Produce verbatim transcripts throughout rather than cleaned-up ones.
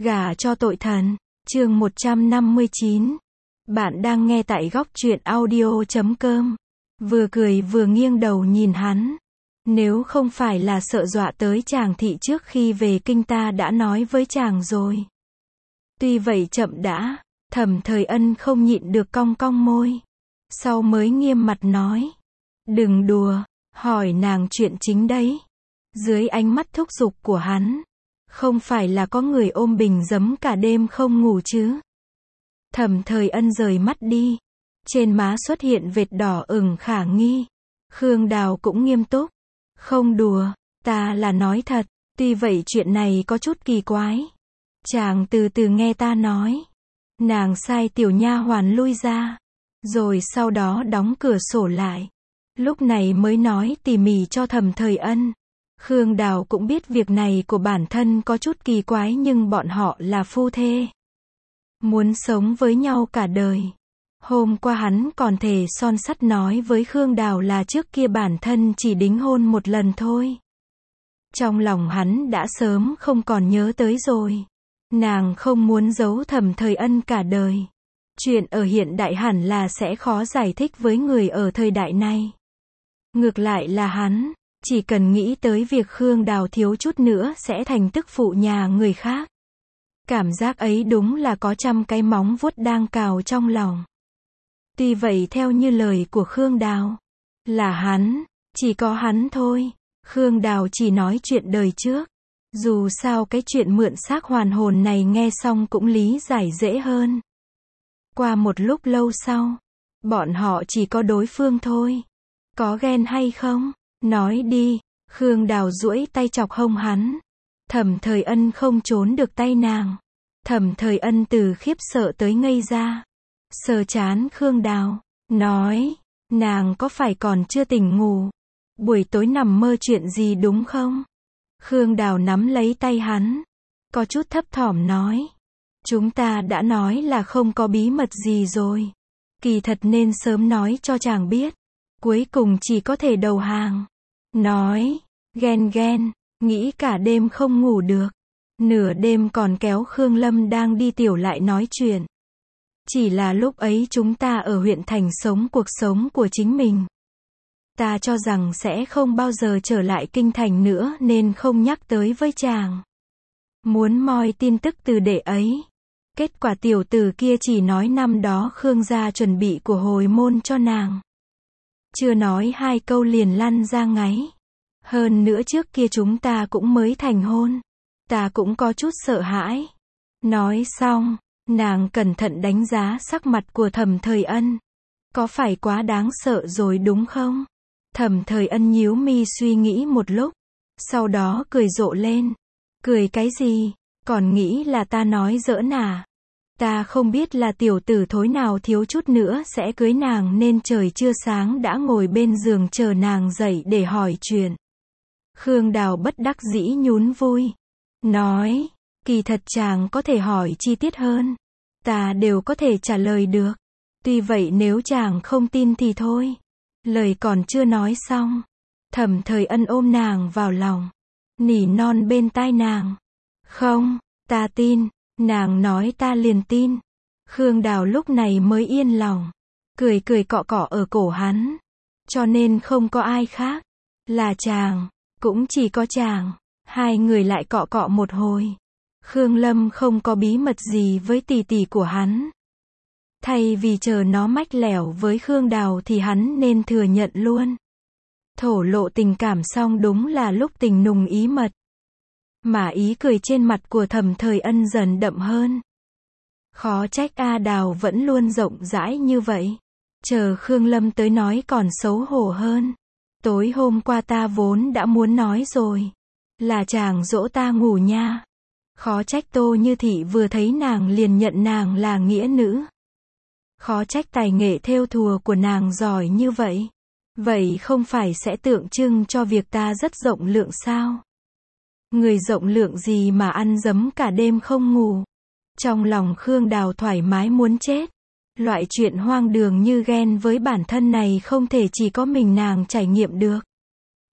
Gả cho tội thần. Chương một trăm năm mươi chín. Bạn đang nghe tại góc truyện audio chấm com. Vừa cười vừa nghiêng đầu nhìn hắn. Nếu không phải là sợ dọa tới chàng thì trước khi về kinh ta đã nói với chàng rồi. Tuy vậy chậm đã, Thẩm Thời Ân không nhịn được cong cong môi. Sau mới nghiêm mặt nói. Đừng đùa, hỏi nàng chuyện chính đấy. Dưới ánh mắt thúc giục của hắn. Không phải là có người ôm bình giấm cả đêm không ngủ chứ. Thẩm Thời Ân rời mắt đi. Trên má xuất hiện vệt đỏ ửng khả nghi. Khương Đào cũng nghiêm túc. Không đùa, ta là nói thật. Tuy vậy chuyện này có chút kỳ quái. Chàng từ từ nghe ta nói. Nàng sai tiểu nha hoàn lui ra. Rồi sau đó đóng cửa sổ lại. Lúc này mới nói tỉ mỉ cho Thẩm Thời Ân. Khương Đào cũng biết việc này của bản thân có chút kỳ quái nhưng bọn họ là phu thê. Muốn sống với nhau cả đời. Hôm qua hắn còn thề son sắt nói với Khương Đào là trước kia bản thân chỉ đính hôn một lần thôi. Trong lòng hắn đã sớm không còn nhớ tới rồi. Nàng không muốn giấu Thẩm Thời Ân cả đời. Chuyện ở hiện đại hẳn là sẽ khó giải thích với người ở thời đại này. Ngược lại là hắn, chỉ cần nghĩ tới việc Khương Đào thiếu chút nữa sẽ thành tức phụ nhà người khác. Cảm giác ấy đúng là có trăm cái móng vuốt đang cào trong lòng. Tuy vậy theo như lời của Khương Đào, là hắn, chỉ có hắn thôi. Khương Đào chỉ nói chuyện đời trước. Dù sao cái chuyện mượn xác hoàn hồn này nghe xong cũng lý giải dễ hơn. Qua một lúc lâu sau, bọn họ chỉ có đối phương thôi. Có ghen hay không? Nói đi. Khương Đào duỗi tay chọc hông hắn. Thẩm Thời Ân không trốn được tay nàng. Thẩm Thời Ân từ khiếp sợ tới ngây ra. Sờ chán Khương Đào, nói, nàng có phải còn chưa tỉnh ngủ? Buổi tối nằm mơ chuyện gì đúng không? Khương Đào nắm lấy tay hắn, có chút thấp thỏm nói. Chúng ta đã nói là không có bí mật gì rồi. Kỳ thật nên sớm nói cho chàng biết. Cuối cùng chỉ có thể đầu hàng. Nói, ghen ghen, nghĩ cả đêm không ngủ được. Nửa đêm còn kéo Khương Lâm đang đi tiểu lại nói chuyện. Chỉ là lúc ấy chúng ta ở huyện thành sống cuộc sống của chính mình. Ta cho rằng sẽ không bao giờ trở lại kinh thành nữa nên không nhắc tới với chàng. Muốn moi tin tức từ đệ ấy. Kết quả tiểu tử kia chỉ nói năm đó Khương gia chuẩn bị của hồi môn cho nàng. Chưa nói hai câu liền lăn ra ngáy. Hơn nữa trước kia chúng ta cũng mới thành hôn. Ta cũng có chút sợ hãi. Nói xong, nàng cẩn thận đánh giá sắc mặt của Thẩm Thời Ân. Có phải quá đáng sợ rồi đúng không? Thẩm Thời Ân nhíu mi suy nghĩ một lúc. Sau đó cười rộ lên. Cười cái gì? Còn nghĩ là ta nói giỡn à? Ta không biết là tiểu tử thối nào thiếu chút nữa sẽ cưới nàng nên trời chưa sáng đã ngồi bên giường chờ nàng dậy để hỏi chuyện. Khương Đào bất đắc dĩ nhún vui. Nói, kỳ thật chàng có thể hỏi chi tiết hơn. Ta đều có thể trả lời được. Tuy vậy nếu chàng không tin thì thôi. Lời còn chưa nói xong. Thẩm Thời Ân ôm nàng vào lòng. Nỉ non bên tai nàng. Không, ta tin. Nàng nói ta liền tin. Khương Đào lúc này mới yên lòng. Cười cười cọ cọ ở cổ hắn. Cho nên không có ai khác. Là chàng. Cũng chỉ có chàng. Hai người lại cọ cọ một hồi. Khương Lâm không có bí mật gì với tỷ tỷ của hắn. Thay vì chờ nó mách lẻo với Khương Đào thì hắn nên thừa nhận luôn. Thổ lộ tình cảm xong đúng là lúc tình nùng ý mật. Mà ý cười trên mặt của Thẩm Thời Ân dần đậm hơn. Khó trách A Đào vẫn luôn rộng rãi như vậy. Chờ Khương Lâm tới nói còn xấu hổ hơn. Tối hôm qua ta vốn đã muốn nói rồi. Là chàng dỗ ta ngủ nha. Khó trách Tô Như Thị vừa thấy nàng liền nhận nàng là nghĩa nữ. Khó trách tài nghệ thêu thùa của nàng giỏi như vậy. Vậy không phải sẽ tượng trưng cho việc ta rất rộng lượng sao? Người rộng lượng gì mà ăn dấm cả đêm không ngủ? Trong lòng Khương Đào thoải mái muốn chết. Loại chuyện hoang đường như ghen với bản thân này không thể chỉ có mình nàng trải nghiệm được.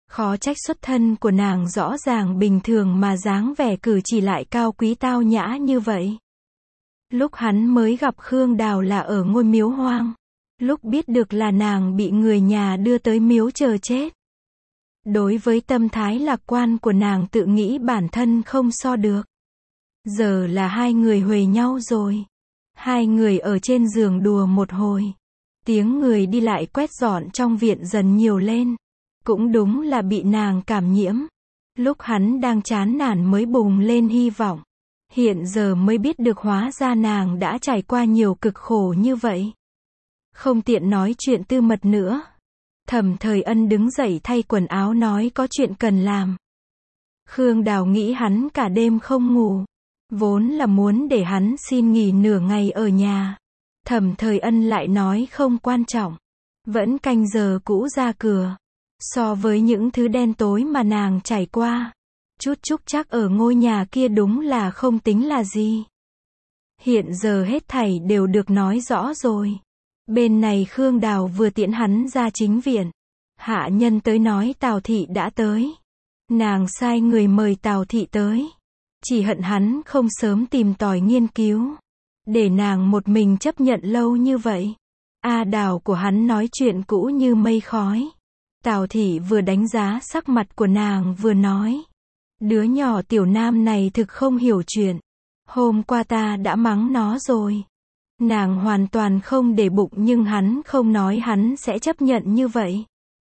Khó trách xuất thân của nàng rõ ràng bình thường mà dáng vẻ cử chỉ lại cao quý tao nhã như vậy. Lúc hắn mới gặp Khương Đào là ở ngôi miếu hoang. Lúc biết được là nàng bị người nhà đưa tới miếu chờ chết. Đối với tâm thái lạc quan của nàng tự nghĩ bản thân không so được. Giờ là hai người huề nhau rồi. Hai người ở trên giường đùa một hồi. Tiếng người đi lại quét dọn trong viện dần nhiều lên. Cũng đúng là bị nàng cảm nhiễm. Lúc hắn đang chán nản mới bùng lên hy vọng. Hiện giờ mới biết được hóa ra nàng đã trải qua nhiều cực khổ như vậy. Không tiện nói chuyện tư mật nữa. Thẩm Thời Ân đứng dậy thay quần áo nói có chuyện cần làm. Khương Đào nghĩ hắn cả đêm không ngủ. Vốn là muốn để hắn xin nghỉ nửa ngày ở nhà. Thẩm Thời Ân lại nói không quan trọng. Vẫn canh giờ cũ ra cửa. So với những thứ đen tối mà nàng trải qua. Chút chúc chắc ở ngôi nhà kia đúng là không tính là gì. Hiện giờ hết thảy đều được nói rõ rồi. Bên này Khương Đào vừa tiễn hắn ra chính viện. Hạ nhân tới nói Tào Thị đã tới. Nàng sai người mời Tào Thị tới. Chỉ hận hắn không sớm tìm tòi nghiên cứu. Để nàng một mình chấp nhận lâu như vậy. A Đào của hắn nói chuyện cũ như mây khói. Tào Thị vừa đánh giá sắc mặt của nàng vừa nói. Đứa nhỏ Tiểu Nam này thực không hiểu chuyện. Hôm qua ta đã mắng nó rồi. Nàng hoàn toàn không để bụng nhưng hắn không nói hắn sẽ chấp nhận như vậy.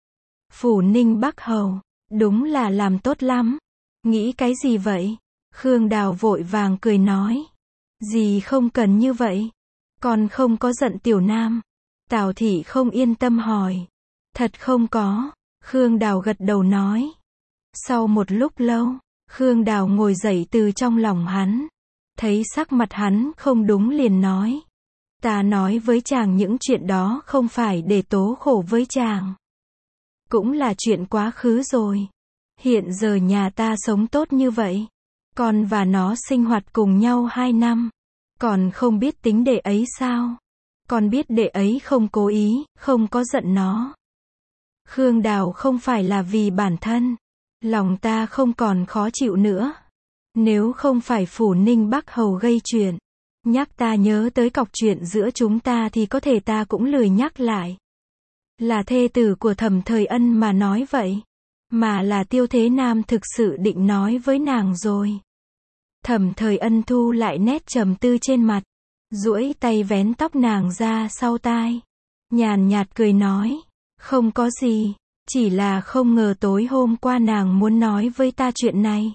Phủ Ninh Bắc Hầu, đúng là làm tốt lắm. Nghĩ cái gì vậy? Khương Đào vội vàng cười nói. Gì không cần như vậy. Còn không có giận Tiểu Nam. Tào Thị không yên tâm hỏi. Thật không có. Khương Đào gật đầu nói. Sau một lúc lâu, Khương Đào ngồi dậy từ trong lòng hắn. Thấy sắc mặt hắn không đúng liền nói. Ta nói với chàng những chuyện đó không phải để tố khổ với chàng. Cũng là chuyện quá khứ rồi. Hiện giờ nhà ta sống tốt như vậy. Con và nó sinh hoạt cùng nhau hai năm. Còn không biết tính đệ ấy sao? Con biết đệ ấy không cố ý, không có giận nó. Khương Đào không phải là vì bản thân. Lòng ta không còn khó chịu nữa. Nếu không phải Phủ Ninh Bắc Hầu gây chuyện. Nhắc ta nhớ tới cọc chuyện giữa chúng ta thì có thể ta cũng lười nhắc lại. Là thê tử của Thẩm Thời Ân mà nói vậy. Mà là Tiêu Thế Nam thực sự định nói với nàng rồi. Thẩm Thời Ân thu lại nét trầm tư trên mặt. Duỗi tay vén tóc nàng ra sau tai. Nhàn nhạt cười nói. Không có gì. Chỉ là không ngờ tối hôm qua nàng muốn nói với ta chuyện này.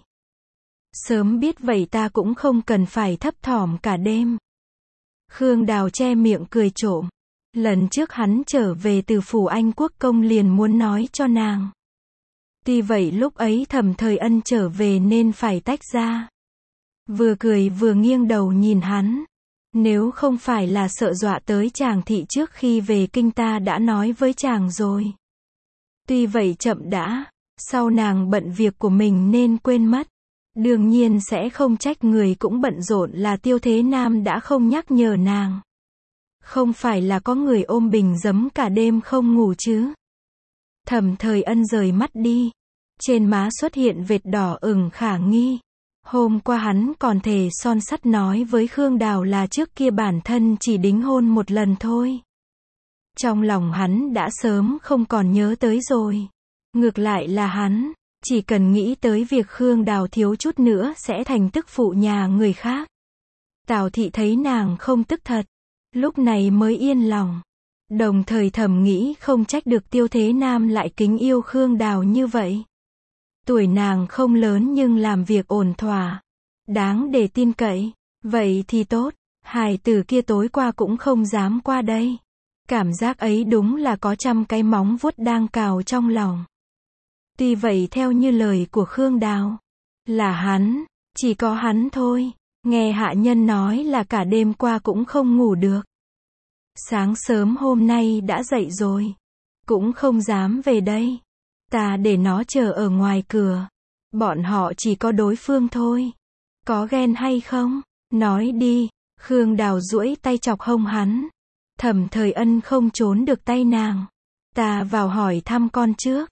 Sớm biết vậy ta cũng không cần phải thấp thỏm cả đêm. Khương Đào che miệng cười trộm. Lần trước hắn trở về từ phủ Anh Quốc công liền muốn nói cho nàng. Tuy vậy lúc ấy Thẩm Thời Ân trở về nên phải tách ra. Vừa cười vừa nghiêng đầu nhìn hắn. Nếu không phải là sợ dọa tới chàng thị trước khi về kinh ta đã nói với chàng rồi. Tuy vậy chậm đã. Sau nàng bận việc của mình nên quên mất. Đương nhiên sẽ không trách người cũng bận rộn là Tiêu Thế Nam đã không nhắc nhở nàng. Không phải là có người ôm bình giấm cả đêm không ngủ chứ. Thẩm Thời Ân rời mắt đi. Trên má xuất hiện vệt đỏ ửng khả nghi. Hôm qua hắn còn thề son sắt nói với Khương Đào là trước kia bản thân chỉ đính hôn một lần thôi. Trong lòng hắn đã sớm không còn nhớ tới rồi. Ngược lại là hắn, chỉ cần nghĩ tới việc Khương Đào thiếu chút nữa sẽ thành tức phụ nhà người khác. Tào Thị thấy nàng không tức thật, lúc này mới yên lòng. Đồng thời thầm nghĩ không trách được Tiêu Thế Nam lại kính yêu Khương Đào như vậy. Tuổi nàng không lớn nhưng làm việc ổn thỏa, đáng để tin cậy. Vậy thì tốt, hài tử kia tối qua cũng không dám qua đây. Cảm giác ấy đúng là có trăm cái móng vuốt đang cào trong lòng. Tuy vậy theo như lời của Khương Đào, là hắn, chỉ có hắn thôi. Nghe hạ nhân nói là cả đêm qua cũng không ngủ được. Sáng sớm hôm nay đã dậy rồi, cũng không dám về đây. Ta để nó chờ ở ngoài cửa. Bọn họ chỉ có đối phương thôi. Có ghen hay không? Nói đi. Khương Đào duỗi tay chọc hông hắn. Thẩm Thời Ân không trốn được tay nàng. Ta vào hỏi thăm con trước.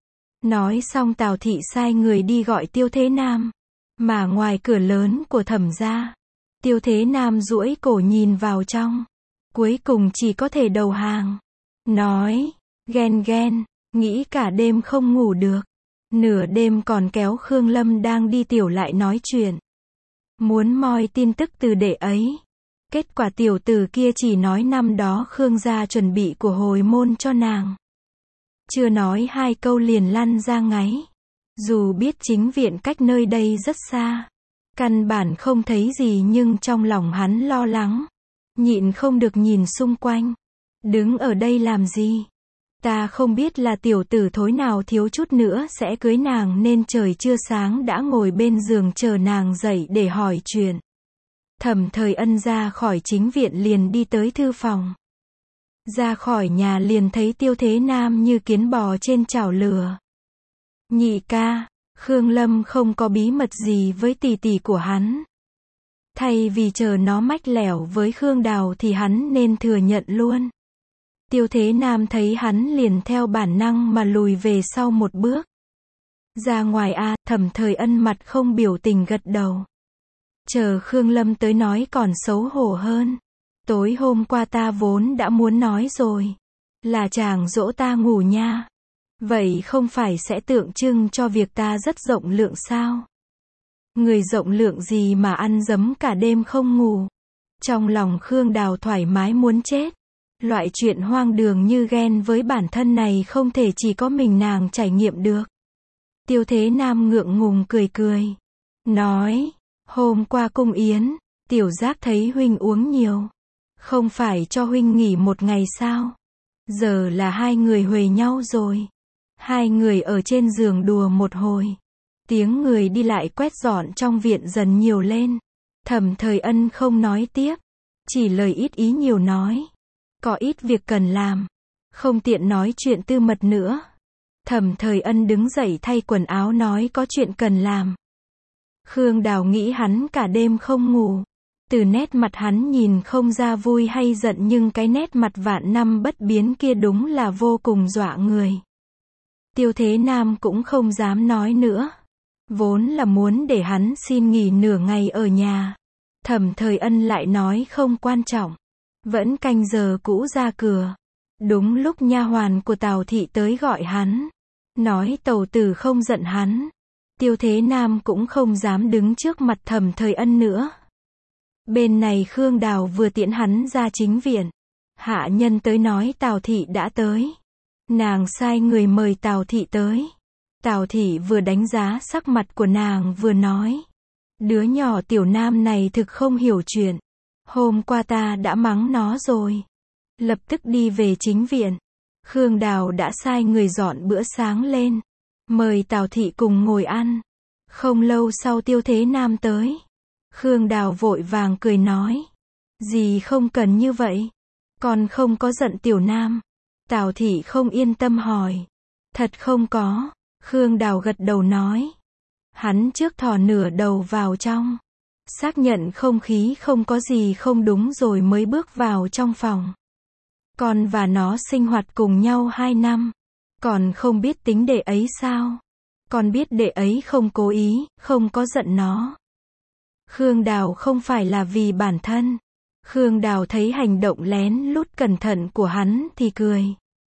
Nói xong Tào thị sai người đi gọi Tiêu Thế Nam. Mà ngoài cửa lớn của Thẩm gia, Tiêu Thế Nam duỗi cổ nhìn vào trong. Cuối cùng chỉ có thể đầu hàng. Nói, ghen ghen, nghĩ cả đêm không ngủ được. Nửa đêm còn kéo Khương Lâm đang đi tiểu lại nói chuyện. Muốn moi tin tức từ đệ ấy. Kết quả tiểu tử kia chỉ nói năm đó Khương gia chuẩn bị của hồi môn cho nàng. Chưa nói hai câu liền lăn ra ngáy. Dù biết chính viện cách nơi đây rất xa. Căn bản không thấy gì nhưng trong lòng hắn lo lắng. Nhịn không được nhìn xung quanh. Đứng ở đây làm gì? Ta không biết là tiểu tử thối nào thiếu chút nữa sẽ cưới nàng nên trời chưa sáng đã ngồi bên giường chờ nàng dậy để hỏi chuyện. Thẩm Thời Ân ra khỏi chính viện liền đi tới thư phòng. Ra khỏi nhà liền thấy Tiêu Thế Nam như kiến bò trên chảo lửa. Nhị ca, Khương Lâm không có bí mật gì với tỷ tỷ của hắn. Thay vì chờ nó mách lẻo với Khương Đào thì hắn nên thừa nhận luôn. Tiêu Thế Nam thấy hắn liền theo bản năng mà lùi về sau một bước. Ra ngoài a, Thẩm Thời Ân mặt không biểu tình gật đầu. Chờ Khương Lâm tới nói còn xấu hổ hơn. Tối hôm qua ta vốn đã muốn nói rồi. Là chàng dỗ ta ngủ nha. Vậy không phải sẽ tượng trưng cho việc ta rất rộng lượng sao? Người rộng lượng gì mà ăn dấm cả đêm không ngủ? Trong lòng Khương Đào thoải mái muốn chết. Loại chuyện hoang đường như ghen với bản thân này không thể chỉ có mình nàng trải nghiệm được. Tiêu Thế Nam ngượng ngùng cười cười. Nói, hôm qua cung yến, tiểu giác thấy huynh uống nhiều. Không phải cho huynh nghỉ một ngày sao? Giờ là hai người huề nhau rồi. Hai người ở trên giường đùa một hồi. Tiếng người đi lại quét dọn trong viện dần nhiều lên. Thẩm Thời Ân không nói tiếp. Chỉ lời ít ý nhiều nói. Có ít việc cần làm. Không tiện nói chuyện tư mật nữa. Thẩm Thời Ân đứng dậy thay quần áo nói có chuyện cần làm. Khương Đào nghĩ hắn cả đêm không ngủ. Từ nét mặt hắn nhìn không ra vui hay giận nhưng cái nét mặt vạn năm bất biến kia đúng là vô cùng dọa người. Tiêu Thế Nam cũng không dám nói nữa. Vốn là muốn để hắn xin nghỉ nửa ngày ở nhà. Thẩm Thời Ân lại nói không quan trọng. Vẫn canh giờ cũ ra cửa. Đúng lúc nha hoàn của Tào thị tới gọi hắn. Nói tẩu tử không giận hắn. Tiêu Thế Nam cũng không dám đứng trước mặt Thẩm Thời Ân nữa. Bên này Khương Đào vừa tiễn hắn ra chính viện. Hạ nhân tới nói Tào thị đã tới. Nàng sai người mời Tào thị tới. Tào thị vừa đánh giá sắc mặt của nàng vừa nói. Đứa nhỏ Tiểu Nam này thực không hiểu chuyện. Hôm qua ta đã mắng nó rồi. Lập tức đi về chính viện. Khương Đào đã sai người dọn bữa sáng lên. Mời Tào thị cùng ngồi ăn. Không lâu sau Tiêu Thế Nam tới. Khương Đào vội vàng cười nói. Dì không cần như vậy. Con không có giận Tiểu Nam. Tào thị không yên tâm hỏi. Thật không có. Khương Đào gật đầu nói. Hắn trước thò nửa đầu vào trong. Xác nhận không khí không có gì không đúng rồi mới bước vào trong phòng. Con và nó sinh hoạt cùng nhau hai năm. Còn không biết tính đệ ấy sao? Con biết đệ ấy không cố ý, không có giận nó. Khương Đào không phải là vì bản thân. Khương Đào thấy hành động lén lút cẩn thận của hắn thì cười.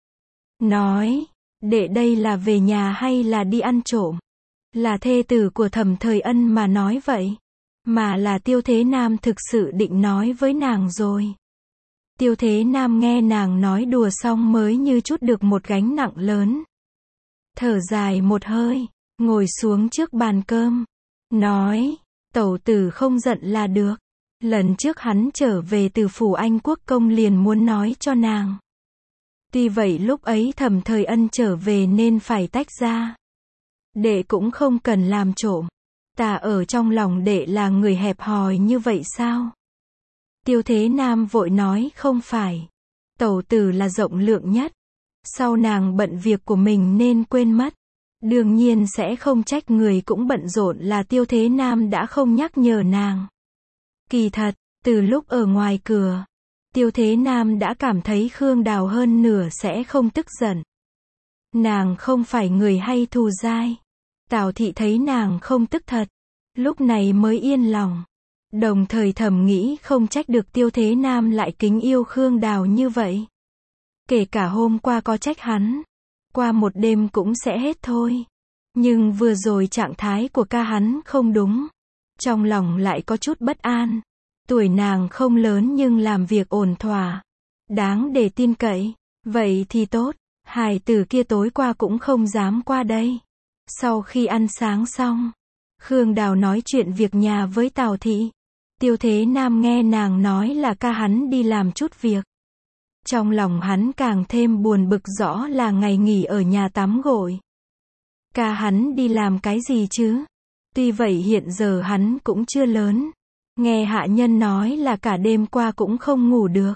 Nói, đệ đây là về nhà hay là đi ăn trộm? Là thê tử của Thẩm Thời Ân mà nói vậy. Mà là Tiêu Thế Nam thực sự định nói với nàng rồi. Tiêu Thế Nam nghe nàng nói đùa xong mới như chút được một gánh nặng lớn. Thở dài một hơi, ngồi xuống trước bàn cơm. Nói, tẩu tử không giận là được. Lần trước hắn trở về từ phủ Anh Quốc công liền muốn nói cho nàng. Tuy vậy lúc ấy Thẩm Thời Ân trở về nên phải tách ra. Đệ cũng không cần làm trộm. Ta ở trong lòng đệ là người hẹp hòi như vậy sao? Tiêu Thế Nam vội nói không phải. Tẩu tử là rộng lượng nhất. Sau nàng bận việc của mình nên quên mất. Đương nhiên sẽ không trách người cũng bận rộn là Tiêu Thế Nam đã không nhắc nhở nàng. Kỳ thật, từ lúc ở ngoài cửa, Tiêu Thế Nam đã cảm thấy Khương Đào hơn nửa sẽ không tức giận. Nàng không phải người hay thù dai. Tào thị thấy nàng không tức thật, lúc này mới yên lòng. Đồng thời thầm nghĩ không trách được Tiêu Thế Nam lại kính yêu Khương Đào như vậy. Kể cả hôm qua có trách hắn, qua một đêm cũng sẽ hết thôi. Nhưng vừa rồi trạng thái của ca hắn không đúng. Trong lòng lại có chút bất an. Tuổi nàng không lớn nhưng làm việc ổn thỏa, đáng để tin cậy. Vậy thì tốt, hài tử kia tối qua cũng không dám qua đây. Sau khi ăn sáng xong, Khương Đào nói chuyện việc nhà với Tào thị. Tiêu Thế Nam nghe nàng nói là ca hắn đi làm chút việc. Trong lòng hắn càng thêm buồn bực, rõ là ngày nghỉ ở nhà tắm gội. Ca hắn đi làm cái gì chứ? Tuy vậy hiện giờ hắn cũng chưa lớn. Nghe hạ nhân nói là cả đêm qua cũng không ngủ được.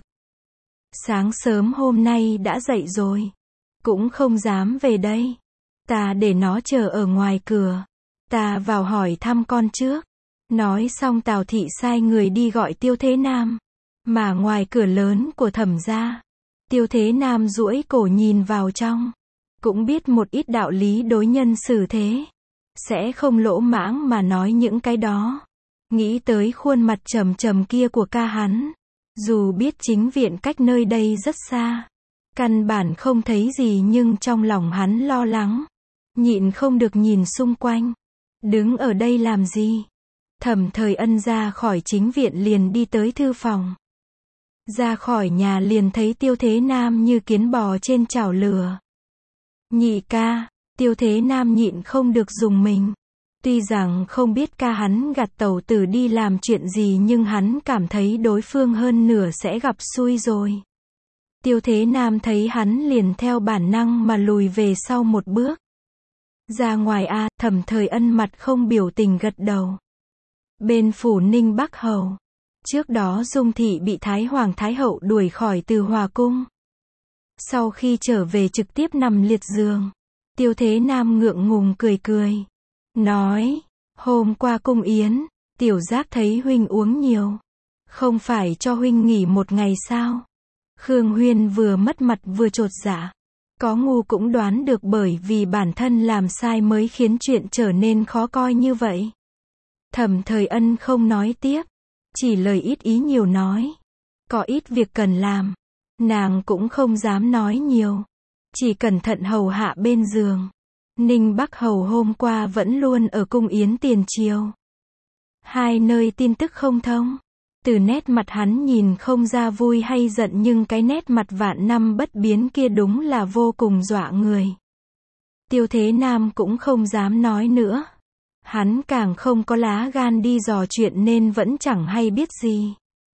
Sáng sớm hôm nay đã dậy rồi. Cũng không dám về đây. Ta để nó chờ ở ngoài cửa. Ta vào hỏi thăm con trước. Nói xong Tào thị sai người đi gọi Tiêu Thế Nam. Mà ngoài cửa lớn của Thẩm gia, Tiêu Thế Nam duỗi cổ nhìn vào trong. Cũng biết một ít đạo lý đối nhân xử thế. Sẽ không lỗ mãng mà nói những cái đó. Nghĩ tới khuôn mặt trầm trầm kia của ca hắn. Dù biết chính viện cách nơi đây rất xa. Căn bản không thấy gì nhưng trong lòng hắn lo lắng. Nhịn không được nhìn xung quanh. Đứng ở đây làm gì? Thẩm Thời Ân ra khỏi chính viện liền đi tới thư phòng. Ra khỏi nhà liền thấy Tiêu Thế Nam như kiến bò trên chảo lửa. Nhị ca, Tiêu Thế Nam nhịn không được dùng mình. Tuy rằng không biết ca hắn gạt tẩu tử đi làm chuyện gì nhưng hắn cảm thấy đối phương hơn nửa sẽ gặp xui rồi. Tiêu Thế Nam thấy hắn liền theo bản năng mà lùi về sau một bước. Ra ngoài a, Thẩm Thời Ân mặt không biểu tình gật đầu. Bên phủ Ninh Bắc Hầu, trước đó Dung thị bị Thái Hoàng Thái Hậu đuổi khỏi Từ Hòa cung. Sau khi trở về trực tiếp nằm liệt giường. Tiêu Thế Nam ngượng ngùng cười cười. Nói, hôm qua cung yến, tiểu giác thấy huynh uống nhiều. Không phải cho huynh nghỉ một ngày sao? Khương Huyên vừa mất mặt vừa chột dạ. Có ngu cũng đoán được bởi vì bản thân làm sai mới khiến chuyện trở nên khó coi như vậy. Thẩm Thời Ân không nói tiếp. Chỉ lời ít ý nhiều nói. Có ít việc cần làm. Nàng cũng không dám nói nhiều. Chỉ cẩn thận hầu hạ bên giường. Ninh Bắc Hầu hôm qua vẫn luôn ở cung yến tiền triều. Hai nơi tin tức không thông. Từ nét mặt hắn nhìn không ra vui hay giận nhưng cái nét mặt vạn năm bất biến kia đúng là vô cùng dọa người. Tiêu Thế Nam cũng không dám nói nữa. Hắn càng không có lá gan đi dò chuyện nên vẫn chẳng hay biết gì.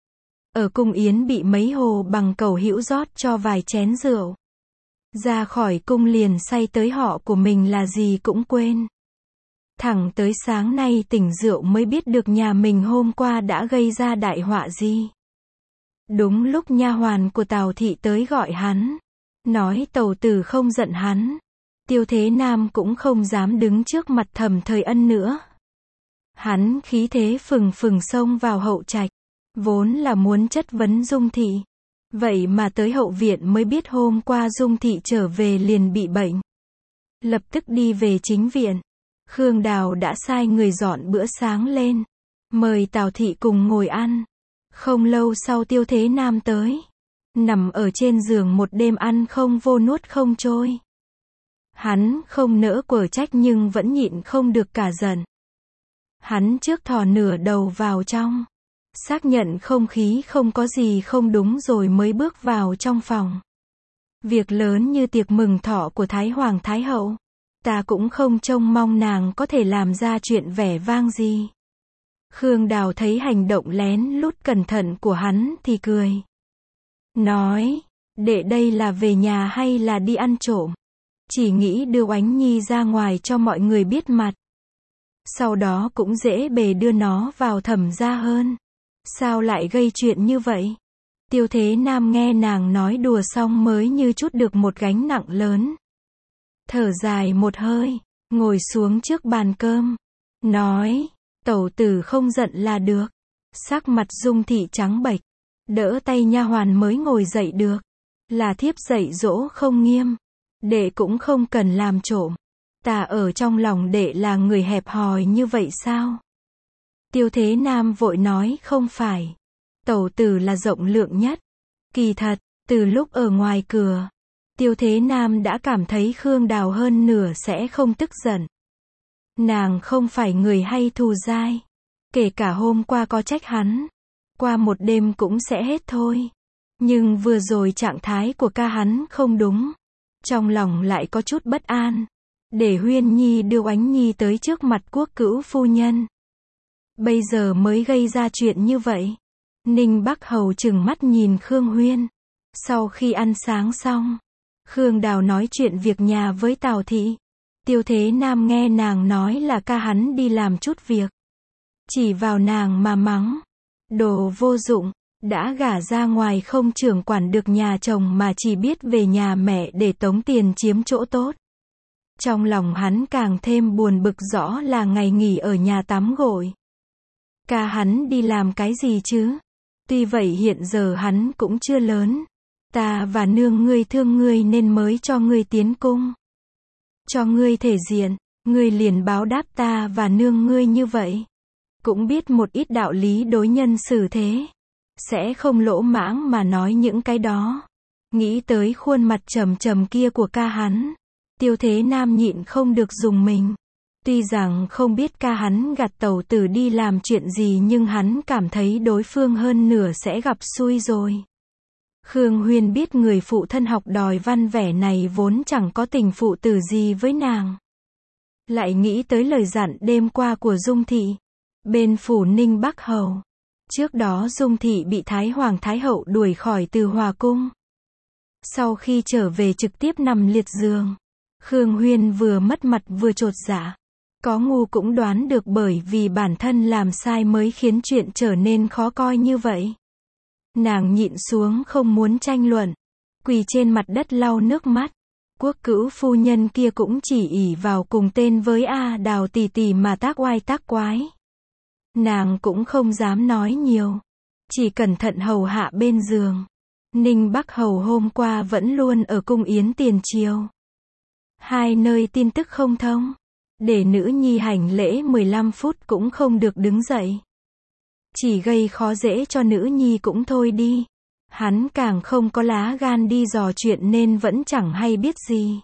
Ở cung yến bị mấy hồ bằng cầu hữu rót cho vài chén rượu. Ra khỏi cung liền say tới họ của mình là gì cũng quên. Thẳng tới sáng nay tỉnh rượu mới biết được nhà mình hôm qua đã gây ra đại họa gì. Đúng lúc nha hoàn của Tào thị tới gọi hắn. Nói tẩu tử không giận hắn. Tiêu Thế Nam cũng không dám đứng trước mặt Thẩm Thời Ân nữa. Hắn khí thế phừng phừng xông vào hậu trạch. Vốn là muốn chất vấn Dung thị. Vậy mà tới hậu viện mới biết hôm qua Dung thị trở về liền bị bệnh. Lập tức đi về chính viện. Khương Đào đã sai người dọn bữa sáng lên. Mời Tào thị cùng ngồi ăn. Không lâu sau Tiêu Thế Nam tới. Nằm ở trên giường một đêm ăn không vô nuốt không trôi. Hắn không nỡ quở trách nhưng vẫn nhịn không được cả giận. Hắn trước thò nửa đầu vào trong. Xác nhận không khí không có gì không đúng rồi mới bước vào trong phòng. Việc lớn như tiệc mừng thọ của Thái Hoàng Thái Hậu. Ta cũng không trông mong nàng có thể làm ra chuyện vẻ vang gì. Khương Đào thấy hành động lén lút cẩn thận của hắn thì cười. Nói, đệ đây là về nhà hay là đi ăn trộm? Chỉ nghĩ đưa Oánh Nhi ra ngoài cho mọi người biết mặt. Sau đó cũng dễ bề đưa nó vào Thẩm gia hơn. Sao lại gây chuyện như vậy? Tiêu Thế Nam nghe nàng nói đùa xong mới như trút được một gánh nặng lớn. Thở dài một hơi, ngồi xuống trước bàn cơm. Nói, tẩu tử không giận là được. Sắc mặt Dung thị trắng bệch. Đỡ tay nha hoàn mới ngồi dậy được. Là thiếp dạy dỗ không nghiêm. Đệ cũng không cần làm trộm. Ta ở trong lòng đệ là người hẹp hòi như vậy sao? Tiêu Thế Nam vội nói không phải. Tẩu tử là rộng lượng nhất. Kỳ thật, từ lúc ở ngoài cửa, Tiêu Thế Nam đã cảm thấy Khương Đào hơn nửa sẽ không tức giận. Nàng không phải người hay thù dai. Kể cả hôm qua có trách hắn, qua một đêm cũng sẽ hết thôi. Nhưng vừa rồi trạng thái của ca hắn không đúng. Trong lòng lại có chút bất an. Để Huyên Nhi đưa Oánh Nhi tới trước mặt Quốc Cữu phu nhân. Bây giờ mới gây ra chuyện như vậy. Ninh Bắc Hầu trừng mắt nhìn Khương Huyên. Sau khi ăn sáng xong, Khương Đào nói chuyện việc nhà với Tào Thị. Tiêu Thế Nam nghe nàng nói là ca hắn đi làm chút việc. Chỉ vào nàng mà mắng. Đồ vô dụng, đã gả ra ngoài không trưởng quản được nhà chồng mà chỉ biết về nhà mẹ để tống tiền chiếm chỗ tốt. Trong lòng hắn càng thêm buồn bực, rõ là ngày nghỉ ở nhà tắm gội. Ca hắn đi làm cái gì chứ? Tuy vậy hiện giờ hắn cũng chưa lớn. Ta và nương ngươi thương ngươi nên mới cho ngươi tiến cung. Cho ngươi thể diện, ngươi liền báo đáp ta và nương ngươi như vậy. Cũng biết một ít đạo lý đối nhân xử thế. Sẽ không lỗ mãng mà nói những cái đó. Nghĩ tới khuôn mặt trầm trầm kia của ca hắn. Tiêu Thế Nam nhịn không được dùng mình. Tuy rằng không biết ca hắn gạt tẩu tử đi làm chuyện gì nhưng hắn cảm thấy đối phương hơn nửa sẽ gặp xui rồi. Khương Huyên biết người phụ thân học đòi văn vẻ này vốn chẳng có tình phụ tử gì với nàng. Lại nghĩ tới lời dặn đêm qua của Dung Thị. Bên phủ Ninh Bắc Hầu. Trước đó Dung Thị bị Thái Hoàng Thái Hậu đuổi khỏi từ Hòa Cung. Sau khi trở về trực tiếp nằm liệt giường. Khương Huyên vừa mất mặt vừa chột dạ. Có ngu cũng đoán được bởi vì bản thân làm sai mới khiến chuyện trở nên khó coi như vậy. Nàng nhịn xuống không muốn tranh luận. Quỳ trên mặt đất lau nước mắt. Quốc Cữu phu nhân kia cũng chỉ ỷ vào cùng tên với A Đào tỷ tỷ mà tác oai tác quái. Nàng cũng không dám nói nhiều. Chỉ cẩn thận hầu hạ bên giường. Ninh Bắc Hầu hôm qua vẫn luôn ở cung yến tiền triều. Hai nơi tin tức không thông. Để nữ nhi hành lễ mười lăm phút cũng không được đứng dậy. Chỉ gây khó dễ cho nữ nhi cũng thôi đi. Hắn càng không có lá gan đi dò chuyện nên vẫn chẳng hay biết gì.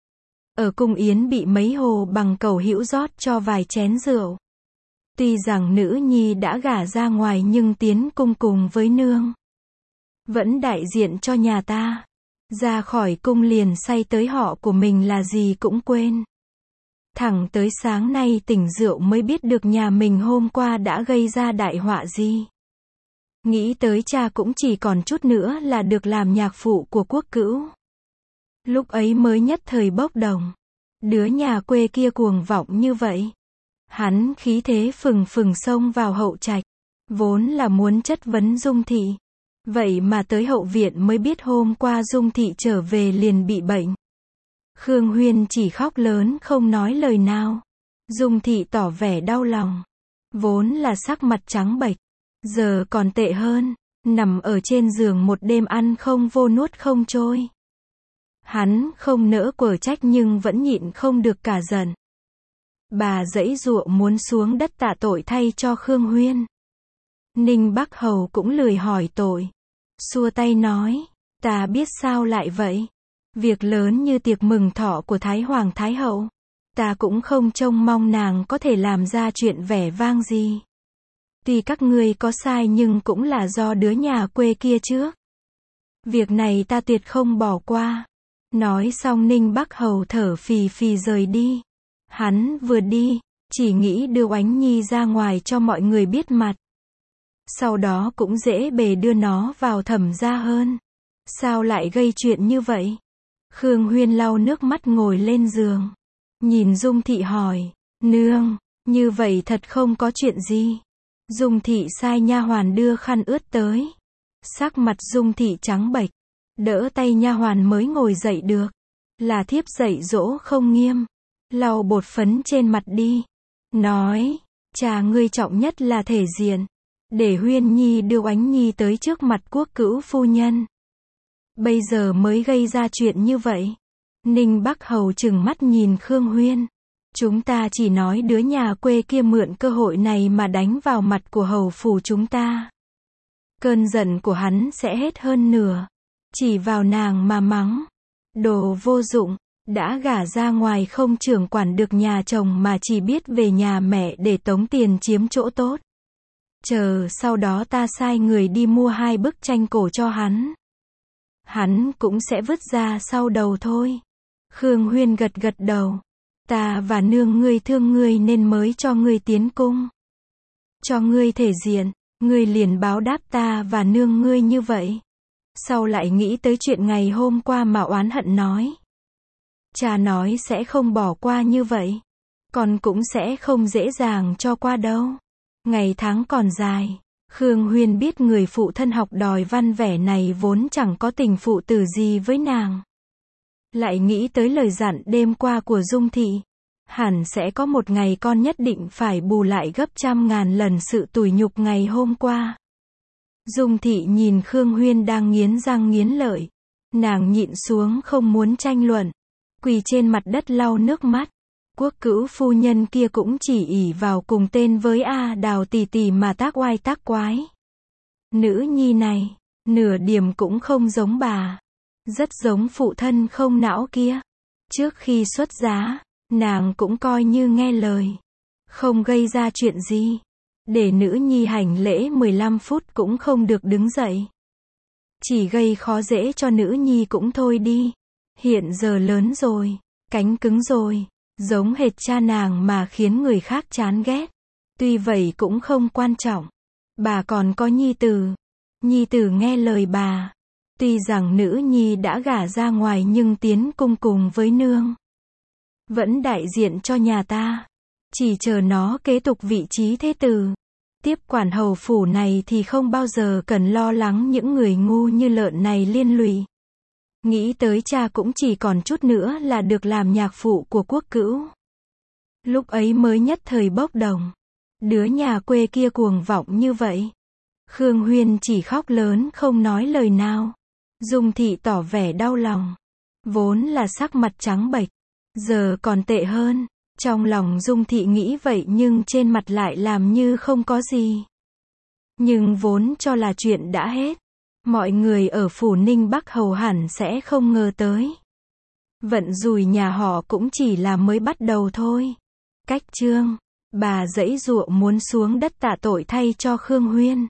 Ở cung yến bị mấy hồ bằng cầu hữu rót cho vài chén rượu. Tuy rằng nữ nhi đã gả ra ngoài nhưng tiến cung cùng với nương. Vẫn đại diện cho nhà ta. Ra khỏi cung liền say tới họ của mình là gì cũng quên. Thẳng tới sáng nay tỉnh rượu mới biết được nhà mình hôm qua đã gây ra đại họa gì. Nghĩ tới cha cũng chỉ còn chút nữa là được làm nhạc phụ của Quốc Cữu. Lúc ấy mới nhất thời bốc đồng. Đứa nhà quê kia cuồng vọng như vậy. Hắn khí thế phừng phừng xông vào hậu trạch. Vốn là muốn chất vấn Dung Thị. Vậy mà tới hậu viện mới biết hôm qua Dung Thị trở về liền bị bệnh. Khương Huyên chỉ khóc lớn không nói lời nào. Dung Thị tỏ vẻ đau lòng. Vốn là sắc mặt trắng bệch. Giờ còn tệ hơn. Nằm ở trên giường một đêm ăn không vô nuốt không trôi. Hắn không nỡ quở trách nhưng vẫn nhịn không được cả giận. Bà giãy giụa muốn xuống đất tạ tội thay cho Khương Huyên. Ninh Bắc Hầu cũng lười hỏi tội. Xua tay nói. Ta biết sao lại vậy. Việc lớn như tiệc mừng thọ của Thái Hoàng Thái Hậu. Ta cũng không trông mong nàng có thể làm ra chuyện vẻ vang gì. Tuy các ngươi có sai nhưng cũng là do đứa nhà quê kia trước. Việc này ta tuyệt không bỏ qua. Nói xong Ninh Bắc Hầu thở phì phì rời đi. Hắn vừa đi, chỉ nghĩ đưa Oánh Nhi ra ngoài cho mọi người biết mặt. Sau đó cũng dễ bề đưa nó vào Thẩm gia hơn. Sao lại gây chuyện như vậy? Khương Huyên lau nước mắt ngồi lên giường. Nhìn Dung Thị hỏi, nương, như vậy thật không có chuyện gì. Dung Thị sai nha hoàn đưa khăn ướt tới. Sắc mặt Dung Thị trắng bệch, đỡ tay nha hoàn mới ngồi dậy được. Là thiếp dạy dỗ không nghiêm. Lau bột phấn trên mặt đi. Nói, cha ngươi trọng nhất là thể diện. Để Huyên Nhi đưa Oánh Nhi tới trước mặt Quốc Cữu phu nhân. Bây giờ mới gây ra chuyện như vậy. Ninh Bắc Hầu trừng mắt nhìn Khương Huyên. Chúng ta chỉ nói đứa nhà quê kia mượn cơ hội này mà đánh vào mặt của hầu phủ chúng ta. Cơn giận của hắn sẽ hết hơn nửa. Chỉ vào nàng mà mắng. Đồ vô dụng, đã gả ra ngoài không trưởng quản được nhà chồng mà chỉ biết về nhà mẹ để tống tiền chiếm chỗ tốt. Chờ sau đó ta sai người đi mua hai bức tranh cổ cho hắn. Hắn cũng sẽ vứt ra sau đầu thôi. Khương Huyên gật gật đầu. Ta và nương ngươi thương ngươi nên mới cho ngươi tiến cung. Cho ngươi thể diện, ngươi liền báo đáp ta và nương ngươi như vậy. Sau lại nghĩ tới chuyện ngày hôm qua mà oán hận nói. Cha nói sẽ không bỏ qua như vậy. Con cũng sẽ không dễ dàng cho qua đâu. Ngày tháng còn dài. Khương Huyên biết người phụ thân học đòi văn vẻ này vốn chẳng có tình phụ tử gì với nàng. Lại nghĩ tới lời dặn đêm qua của Dung Thị. Hẳn sẽ có một ngày con nhất định phải bù lại gấp trăm ngàn lần sự tủi nhục ngày hôm qua. Dung Thị nhìn Khương Huyên đang nghiến răng nghiến lợi. Nàng nhịn xuống không muốn tranh luận. Quỳ trên mặt đất lau nước mắt. Quốc cữu phu nhân kia cũng chỉ ỷ vào cùng tên với A Đào tỷ tỷ mà tác oai tác quái. Nữ nhi này, nửa điểm cũng không giống bà. Rất giống phụ thân không não kia. Trước khi xuất giá, nàng cũng coi như nghe lời. Không gây ra chuyện gì. Để nữ nhi hành lễ mười lăm phút cũng không được đứng dậy. Chỉ gây khó dễ cho nữ nhi cũng thôi đi. Hiện giờ lớn rồi, cánh cứng rồi. Giống hệt cha nàng mà khiến người khác chán ghét. Tuy vậy cũng không quan trọng. Bà còn có nhi tử. Nhi tử nghe lời bà. Tuy rằng nữ nhi đã gả ra ngoài nhưng tiến cung cùng với nương. Vẫn đại diện cho nhà ta. Chỉ chờ nó kế tục vị trí thế tử. Tiếp quản hầu phủ này thì không bao giờ cần lo lắng những người ngu như lợn này liên lụy. Nghĩ tới cha cũng chỉ còn chút nữa là được làm nhạc phụ của quốc cữu. Lúc ấy mới nhất thời bốc đồng. Đứa nhà quê kia cuồng vọng như vậy. Khương Huyên chỉ khóc lớn không nói lời nào. Dung Thị tỏ vẻ đau lòng. Vốn là sắc mặt trắng bệch. Giờ còn tệ hơn. Trong lòng Dung Thị nghĩ vậy nhưng trên mặt lại làm như không có gì. Nhưng vốn cho là chuyện đã hết. Mọi người ở phủ Ninh Bắc Hầu hẳn sẽ không ngờ tới. Vận rủi nhà họ cũng chỉ là mới bắt đầu thôi. Cách trương, bà giãy giụa muốn xuống đất tạ tội thay cho Khương Huyên.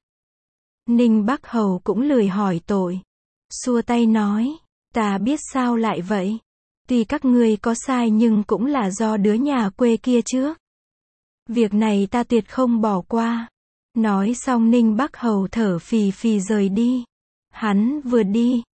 Ninh Bắc Hầu cũng lười hỏi tội. Xua tay nói, ta biết sao lại vậy. Tuy các ngươi có sai nhưng cũng là do đứa nhà quê kia trước. Việc này ta tuyệt không bỏ qua. Nói xong Ninh Bắc Hầu thở phì phì rời đi. Hắn vừa đi,